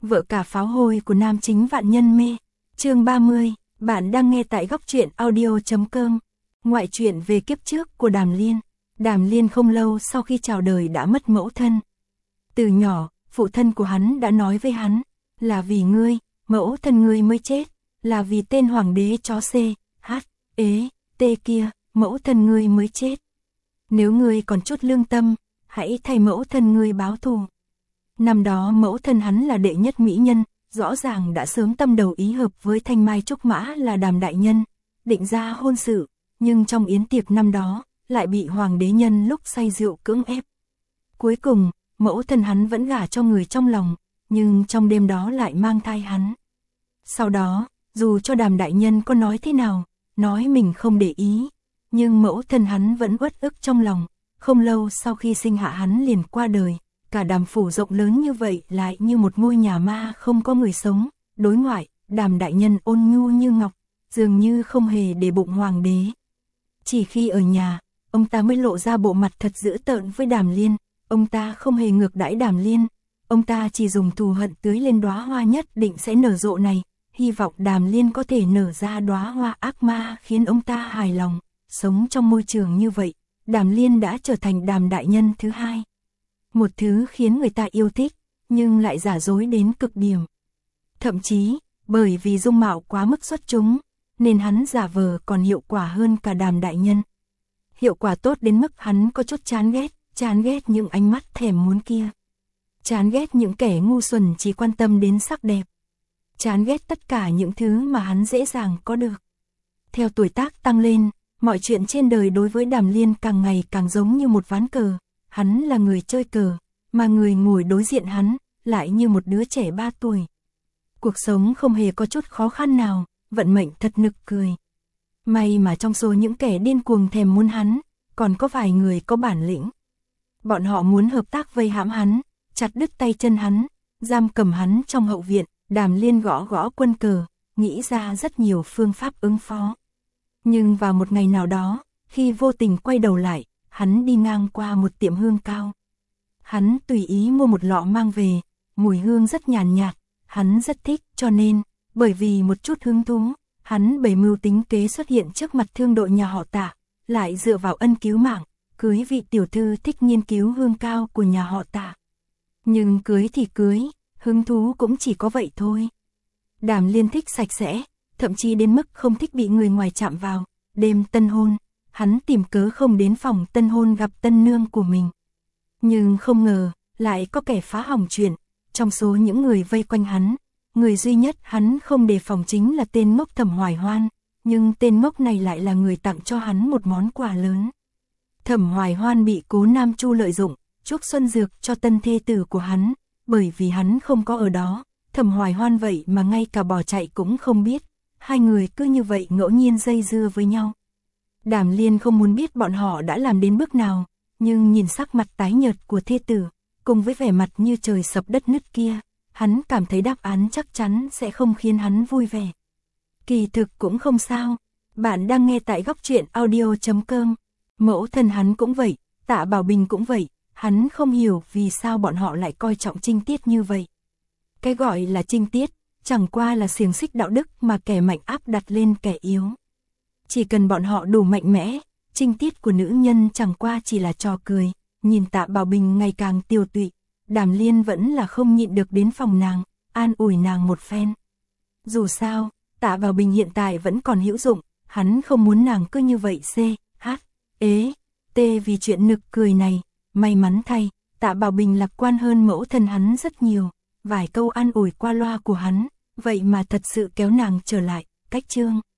vợ cả pháo hôi của nam chính vạn nhân mê. Chương 30, bạn đang nghe tại góc truyện audio.com. Ngoại truyện về kiếp trước của Đàm Liên. Đàm Liên không lâu sau khi chào đời đã mất mẫu thân. Từ nhỏ, phụ thân của hắn đã nói với hắn, là vì ngươi, mẫu thân ngươi mới chết, là vì tên hoàng đế chó C, H, ế, T kia, mẫu thân ngươi mới chết. Nếu ngươi còn chút lương tâm, hãy thay mẫu thân ngươi báo thù. Năm đó mẫu thân hắn là đệ nhất mỹ nhân, rõ ràng đã sớm tâm đầu ý hợp với thanh mai trúc mã là Đàm đại nhân, định ra hôn sự, nhưng trong yến tiệc năm đó, lại bị hoàng đế nhân lúc say rượu cưỡng ép. Cuối cùng, mẫu thân hắn vẫn gả cho người trong lòng, nhưng trong đêm đó lại mang thai hắn. Sau đó, dù cho Đàm đại nhân có nói thế nào, nói mình không để ý, nhưng mẫu thân hắn vẫn uất ức trong lòng, không lâu sau khi sinh hạ hắn liền qua đời. Cả Đàm phủ rộng lớn như vậy lại như một ngôi nhà ma không có người sống. Đối ngoại, Đàm đại nhân ôn nhu như ngọc, dường như không hề để bụng hoàng đế. Chỉ khi ở nhà, ông ta mới lộ ra bộ mặt thật dữ tợn với Đàm Liên. Ông ta không hề ngược đãi Đàm Liên, ông ta chỉ dùng thù hận tưới lên đóa hoa nhất định sẽ nở rộ này, hy vọng Đàm Liên có thể nở ra đóa hoa ác ma khiến ông ta hài lòng. Sống trong môi trường như vậy, Đàm Liên đã trở thành Đàm đại nhân thứ hai. Một thứ khiến người ta yêu thích, nhưng lại giả dối đến cực điểm. Thậm chí, bởi vì dung mạo quá mức xuất chúng, nên hắn giả vờ còn hiệu quả hơn cả Đàm đại nhân. Hiệu quả tốt đến mức hắn có chút chán ghét những ánh mắt thèm muốn kia. Chán ghét những kẻ ngu xuẩn chỉ quan tâm đến sắc đẹp. Chán ghét tất cả những thứ mà hắn dễ dàng có được. Theo tuổi tác tăng lên, mọi chuyện trên đời đối với Đàm Liên càng ngày càng giống như một ván cờ. Hắn là người chơi cờ, mà người ngồi đối diện hắn, lại như một đứa trẻ 3 tuổi. Cuộc sống không hề có chút khó khăn nào, vận mệnh thật nực cười. May mà trong số những kẻ điên cuồng thèm muốn hắn, còn có vài người có bản lĩnh. Bọn họ muốn hợp tác vây hãm hắn, chặt đứt tay chân hắn, giam cầm hắn trong hậu viện. Đàm Liên gõ gõ quân cờ, nghĩ ra rất nhiều phương pháp ứng phó. Nhưng vào một ngày nào đó, khi vô tình quay đầu lại, hắn đi ngang qua một tiệm hương cao. Hắn tùy ý mua một lọ mang về, mùi hương rất nhàn nhạt, hắn rất thích, cho nên, bởi vì một chút hứng thú, hắn bày mưu tính kế xuất hiện trước mặt thương đội nhà họ Tạ, lại dựa vào ân cứu mạng, cưới vị tiểu thư thích nghiên cứu hương cao của nhà họ Tạ. Nhưng cưới thì cưới, hứng thú cũng chỉ có vậy thôi. Đàm Liên thích sạch sẽ, thậm chí đến mức không thích bị người ngoài chạm vào. Đêm tân hôn, hắn tìm cớ không đến phòng tân hôn gặp tân nương của mình. Nhưng không ngờ, lại có kẻ phá hỏng chuyện. Trong số những người vây quanh hắn, người duy nhất hắn không đề phòng chính là tên ngốc Thẩm Hoài Hoan. Nhưng tên ngốc này lại là người tặng cho hắn một món quà lớn. Thẩm Hoài Hoan bị Cố Nam Chu lợi dụng, chuốc xuân dược cho tân thê tử của hắn. Bởi vì hắn không có ở đó, Thẩm Hoài Hoan vậy mà ngay cả bỏ chạy cũng không biết. Hai người cứ như vậy ngẫu nhiên dây dưa với nhau. Đàm Liên không muốn biết bọn họ đã làm đến bước nào, nhưng nhìn sắc mặt tái nhợt của thê tử, cùng với vẻ mặt như trời sập đất nứt kia, hắn cảm thấy đáp án chắc chắn sẽ không khiến hắn vui vẻ. Kỳ thực cũng không sao, bạn đang nghe tại góc truyện audio.com. Mẫu thân hắn cũng vậy, Tạ Bảo Bình cũng vậy, hắn không hiểu vì sao bọn họ lại coi trọng trinh tiết như vậy. Cái gọi là trinh tiết, chẳng qua là xiềng xích đạo đức mà kẻ mạnh áp đặt lên kẻ yếu. Chỉ cần bọn họ đủ mạnh mẽ, trinh tiết của nữ nhân chẳng qua chỉ là trò cười. Nhìn Tạ Bảo Bình ngày càng tiêu tụy, Đàm Liên vẫn là không nhịn được đến phòng nàng, an ủi nàng một phen. Dù sao, Tạ Bảo Bình hiện tại vẫn còn hữu dụng, hắn không muốn nàng cứ như vậy C, H, ế, T vì chuyện nực cười này. May mắn thay, Tạ Bảo Bình lạc quan hơn mẫu thân hắn rất nhiều, vài câu an ủi qua loa của hắn, vậy mà thật sự kéo nàng trở lại. Cách chương